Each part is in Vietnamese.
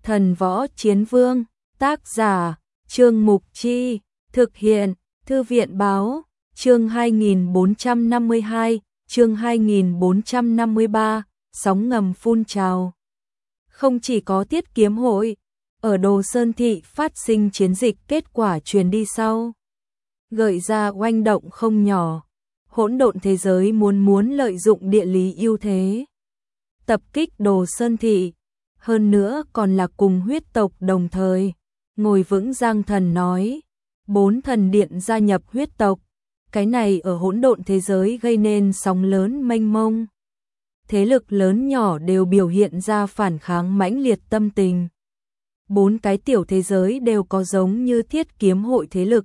Thần Võ Chiến Vương, tác giả, Trương Mục Chi, thực hiện, Thư viện Báo, chương 2452, chương 2453, sóng ngầm phun trào. Không chỉ có Tiết Kiếm Hội, ở Đồ Sơn Thị phát sinh chiến dịch kết quả truyền đi sau, gợi ra oanh động không nhỏ. Hỗn độn thế giới muốn lợi dụng địa lý ưu thế, tập kích Đồ Sơn Thị, hơn nữa còn là cùng huyết tộc đồng thời. Ngồi vững Giang Thần nói, 4 thần điện gia nhập huyết tộc, cái này ở hỗn độn thế giới gây nên sóng lớn mênh mông. Thế lực lớn nhỏ đều biểu hiện ra phản kháng mãnh liệt tâm tình. 4 cái tiểu thế giới đều có giống như Thiết Kiếm Hội thế lực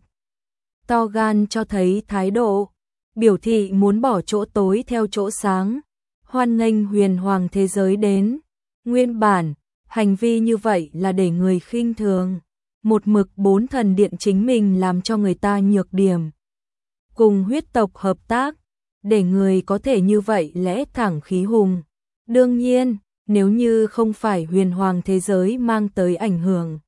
to gan cho thấy thái độ, biểu thị muốn bỏ chỗ tối theo chỗ sáng, hoan nghênh huyền hoàng thế giới đến. Nguyên bản, hành vi như vậy là để người khinh thường, một mực 4 thần điện chính mình làm cho người ta nhược điểm. Cùng huyết tộc hợp tác, để người có thể như vậy lẽ thẳng khí hùng. Đương nhiên, nếu như không phải huyền hoàng thế giới mang tới ảnh hưởng,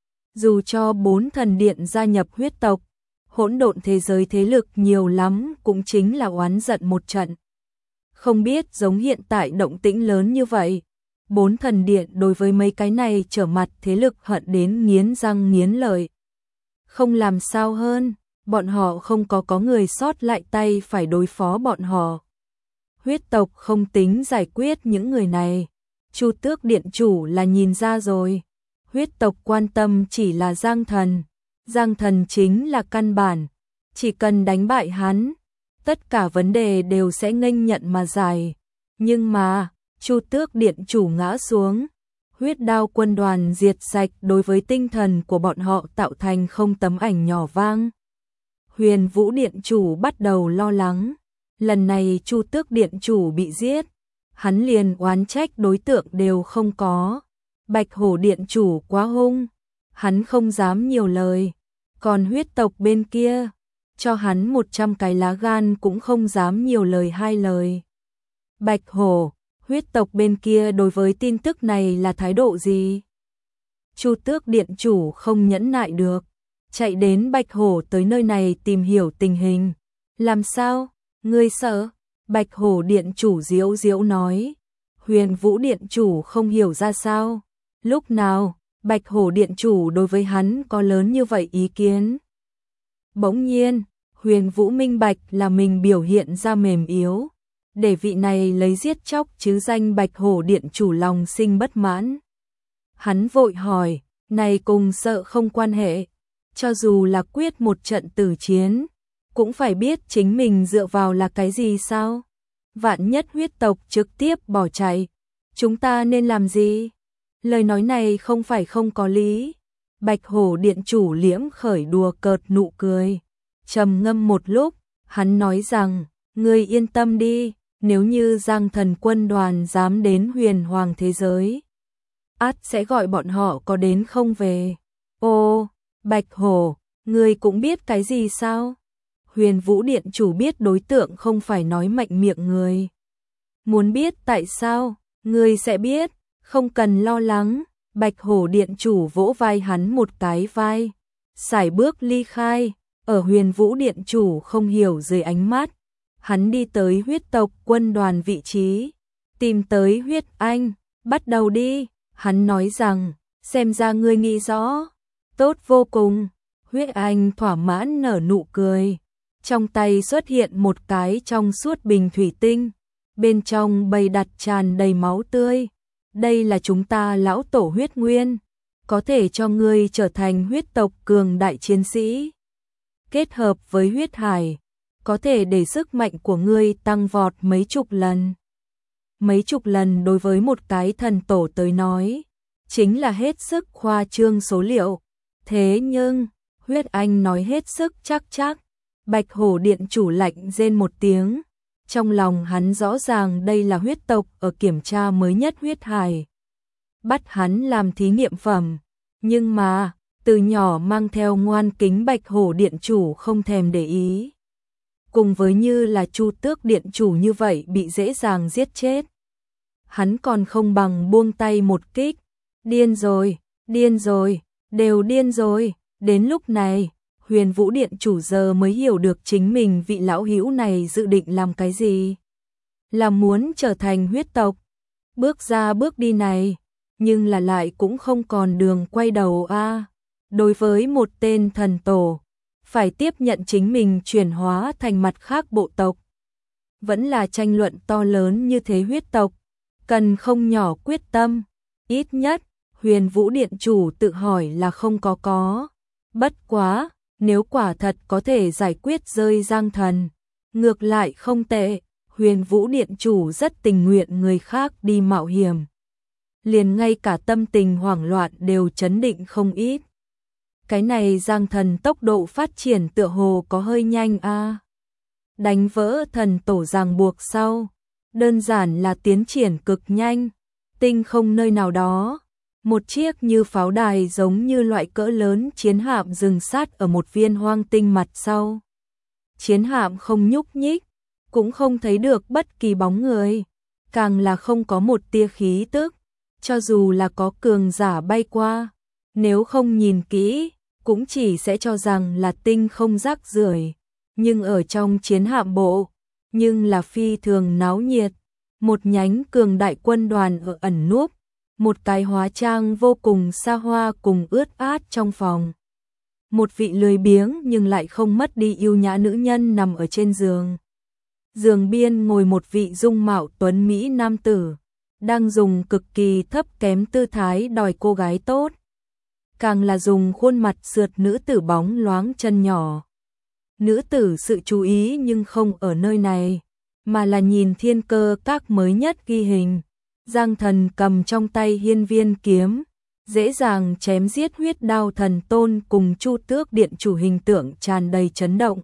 dù cho 4 thần điện gia nhập huyết tộc, hỗn độn thế giới thế lực nhiều lắm cũng chính là oán giận một trận. Không biết giống hiện tại động tĩnh lớn như vậy, 4 thần điện đối với mấy cái này trở mặt thế lực hận đến nghiến răng nghiến lợi. Không làm sao hơn, bọn họ không có người sót lại tay phải đối phó bọn họ. Huyết tộc không tính giải quyết những người này, Chu Tước điện chủ là nhìn ra rồi. Huyết tộc quan tâm chỉ là Giang Thần. Giang Thần chính là căn bản, chỉ cần đánh bại hắn, tất cả vấn đề đều sẽ nghênh nhận mà giải. Nhưng mà, Chu Tước điện chủ ngã xuống, huyết đao quân đoàn diệt sạch đối với tinh thần của bọn họ tạo thành không tấm ảnh nhỏ vang. Huyền Vũ điện chủ bắt đầu lo lắng, lần này Chu Tước điện chủ bị giết, hắn liền oán trách đối tượng đều không có. Bạch Hổ điện chủ quá hung, hắn không dám nhiều lời, còn huyết tộc bên kia, cho hắn 100 cái lá gan cũng không dám nhiều lời hai lời. Bạch Hổ, huyết tộc bên kia đối với tin tức này là thái độ gì? Chu Tước điện chủ không nhẫn nại được, chạy đến Bạch Hổ tới nơi này tìm hiểu tình hình. Làm sao? Ngươi sợ? Bạch Hổ điện chủ diễu diễu nói. Huyền Vũ điện chủ không hiểu ra sao. Lúc nào, Bạch Hổ điện chủ đối với hắn có lớn như vậy ý kiến? Bỗng nhiên, Huyền Vũ minh bạch là mình biểu hiện ra mềm yếu, để vị này lấy giết chóc chứ danh Bạch Hổ điện chủ lòng sinh bất mãn. Hắn vội hỏi, này cùng sợ không quan hệ, cho dù là quyết một trận tử chiến, cũng phải biết chính mình dựa vào là cái gì sao? Vạn nhất huyết tộc trực tiếp bỏ chạy, chúng ta nên làm gì? Lời nói này không phải không có lý. Bạch Hổ điện chủ liễm khởi đùa cợt nụ cười, trầm ngâm một lúc, hắn nói rằng, ngươi yên tâm đi, nếu như Giang Thần quân đoàn dám đến huyền hoàng thế giới, ắt sẽ gọi bọn họ có đến không về. Ô, Bạch Hổ, ngươi cũng biết cái gì sao? Huyền Vũ điện chủ biết đối tượng không phải nói mạnh miệng người. Muốn biết tại sao, ngươi sẽ biết, không cần lo lắng. Bạch Hổ điện chủ vỗ vai hắn một cái vai, sải bước ly khai. Ở Huyền Vũ điện chủ không hiểu dưới ánh mắt, hắn đi tới huyết tộc quân đoàn vị trí, tìm tới huyết anh, bắt đầu đi. Hắn nói rằng, xem ra ngươi nghĩ rõ, tốt vô cùng. Huyết anh thỏa mãn nở nụ cười, trong tay xuất hiện một cái trong suốt bình thủy tinh, bên trong bày đặt tràn đầy máu tươi. Đây là chúng ta lão tổ huyết nguyên, có thể cho ngươi trở thành huyết tộc cường đại chiến sĩ. Kết hợp với huyết hải, có thể để sức mạnh của ngươi tăng vọt mấy chục lần. Mấy chục lần đối với một cái thần tổ tới nói, chính là hết sức khoa trương số liệu. Thế nhưng, huyết anh nói hết sức chắc. Bạch Hổ điện chủ lạnh rên một tiếng. Trong lòng hắn rõ ràng đây là huyết tộc ở kiểm tra mới nhất huyết hải, bắt hắn làm thí nghiệm phẩm. Nhưng mà, từ nhỏ mang theo ngoan kính Bạch Hổ điện chủ không thèm để ý. Cùng với như là Chu Tước điện chủ như vậy bị dễ dàng giết chết, hắn còn không bằng buông tay một kích. Điên rồi, Điên rồi, đều điên rồi. Đến lúc này, Huyền Vũ Điện chủ giờ mới hiểu được chính mình vị lão hữu này dự định làm cái gì. Là muốn trở thành huyết tộc. Bước ra bước đi này, nhưng là lại cũng không còn đường quay đầu a. Đối với một tên thần tổ, phải tiếp nhận chính mình chuyển hóa thành mặt khác bộ tộc. Vẫn là tranh luận to lớn như thế huyết tộc, cần không nhỏ quyết tâm, ít nhất, Huyền Vũ Điện chủ tự hỏi là không có. Bất quá, nếu quả thật có thể giải quyết rơi Giang Thần, ngược lại không tệ, Huyền Vũ Điện chủ rất tình nguyện người khác đi mạo hiểm. Liền ngay cả tâm tình hoảng loạn đều chấn định không ít. Cái này Giang Thần tốc độ phát triển tựa hồ có hơi nhanh a. Đánh vỡ thần tổ ràng buộc sau, đơn giản là tiến triển cực nhanh, tinh không nơi nào đó, một chiếc như pháo đài giống như loại cỡ lớn chiến hạm dừng sát ở một viên hoang tinh mặt sau. Chiến hạm không nhúc nhích, cũng không thấy được bất kỳ bóng người, càng là không có một tia khí tức, cho dù là có cường giả bay qua, nếu không nhìn kỹ, cũng chỉ sẽ cho rằng là tinh không rác rưởi. Nhưng ở trong chiến hạm bộ, nhưng là phi thường náo nhiệt, một nhánh cường đại quân đoàn ở ẩn núp, một cái hóa trang vô cùng xa hoa cùng ướt át trong phòng. Một vị lười biếng nhưng lại không mất đi yêu nhã nữ nhân nằm ở trên giường. Giường biên ngồi một vị dung mạo tuấn mỹ nam tử, đang dùng cực kỳ thấp kém tư thái đòi cô gái tốt. Càng là dùng khuôn mặt sượt nữ tử bóng loáng chân nhỏ. Nữ tử sự chú ý nhưng không ở nơi này, mà là nhìn Thiên Cơ Các mới nhất ghi hình. Giang Thần cầm trong tay hiên viên kiếm, dễ dàng chém giết huyết đao thần tôn cùng Chu Tước Điện chủ hình tượng tràn đầy chấn động.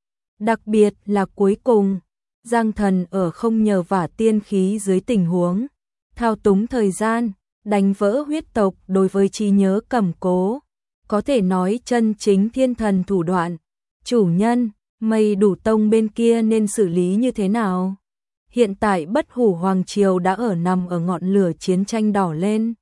Đặc biệt là cuối cùng, Giang Thần ở không nhờ vả tiên khí dưới tình huống, thao túng thời gian, đánh vỡ huyết tộc đối với trí nhớ cầm cố. Có thể nói chân chính thiên thần thủ đoạn. Chủ nhân, Mây Đủ Tông bên kia nên xử lý như thế nào? Hiện tại Bất Hủ Hoàng Triều đã nằm ở ngọn lửa chiến tranh đỏ lên.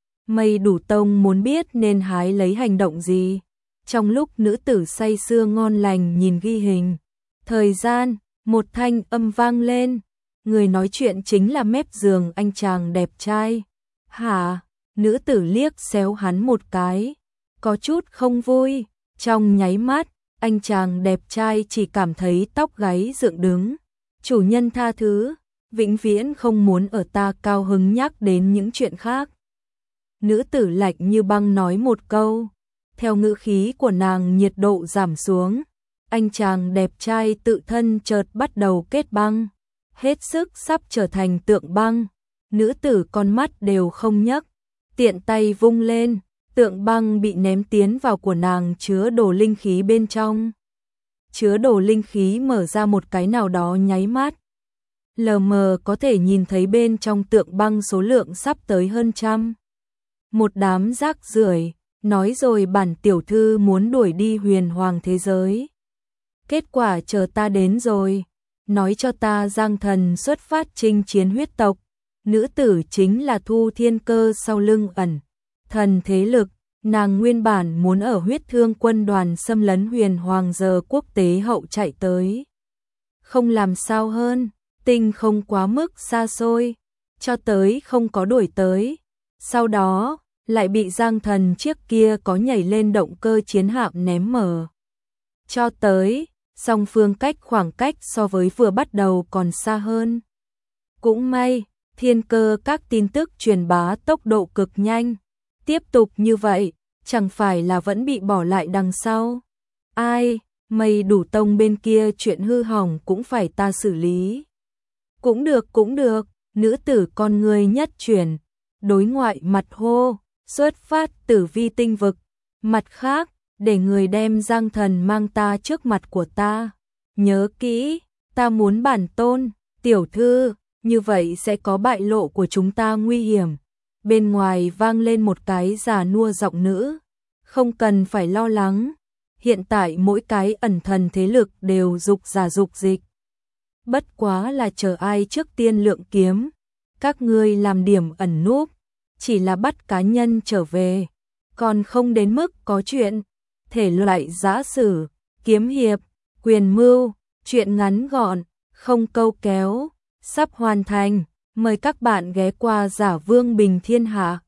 Mây Đủ Tông muốn biết nên hái lấy hành động gì. Trong lúc nữ tử say sưa ngon lành nhìn ghi hình, thời gian, một thanh âm vang lên. Người nói chuyện chính là mép giường anh chàng đẹp trai. Hả? Nữ tử liếc xéo hắn một cái, có chút không vui. Trong nháy mắt, anh chàng đẹp trai chỉ cảm thấy tóc gáy dựng đứng. Chủ nhân tha thứ, vĩnh viễn không muốn ở ta cao hứng nhắc đến những chuyện khác. Nữ tử lạnh như băng nói một câu, theo ngữ khí của nàng nhiệt độ giảm xuống. Anh chàng đẹp trai tự thân chợt bắt đầu kết băng, hết sức sắp trở thành tượng băng. Nữ tử con mắt đều không nhấc, tiện tay vung lên, tượng băng bị ném tiến vào của nàng chứa đồ linh khí bên trong. Chứa đồ linh khí mở ra một cái nào đó nháy mắt. Lờ mờ có thể nhìn thấy bên trong tượng băng số lượng sắp tới hơn 100. Một đám rác rưởi, nói rồi bản tiểu thư muốn đuổi đi huyền hoàng thế giới. Kết quả chờ ta đến rồi, nói cho ta Giang Thần xuất phát chinh chiến huyết tộc. Nữ tử chính là Thu Thiên Cơ sau lưng ẩn thần thế lực, nàng nguyên bản muốn ở huyết thương quân đoàn xâm lấn huyền hoàng giờ quốc tế hậu chạy tới. Không làm sao hơn, tinh không quá mức xa xôi, cho tới không có đuổi tới. Sau đó, lại bị Giang Thần chiếc kia có nhảy lên động cơ chiến hạm ném mở. Cho tới, song phương khoảng cách so với vừa bắt đầu còn xa hơn. Cũng may, Thiên Cơ Các tin tức truyền bá tốc độ cực nhanh. Tiếp tục như vậy, chẳng phải là vẫn bị bỏ lại đằng sau. Ai, Mây Đủ Tông bên kia chuyện hư hỏng cũng phải ta xử lý. Cũng được, nữ tử con người nhất chuyển, đối ngoại mặt hô, xuất phát tử vi tinh vực. Mặt khác, để người đem Giang Thần mang ta trước mặt của ta. Nhớ kỹ, ta muốn bản tôn, tiểu thư, như vậy sẽ có bại lộ của chúng ta nguy hiểm. Bên ngoài vang lên một cái già nua giọng nữ. Không cần phải lo lắng. Hiện tại mỗi cái ẩn thần thế lực đều dục giả dục dịch. Bất quá là chờ ai trước tiên lượng kiếm. Các ngươi làm điểm ẩn núp, chỉ là bắt cá nhân trở về. còn không đến mức có chuyện. Thể loại giã sử, kiếm hiệp, quyền mưu, truyện ngắn gọn, không câu kéo, sắp hoàn thành. Mời các bạn ghé qua Giả Vương Bình Thiên Hạ.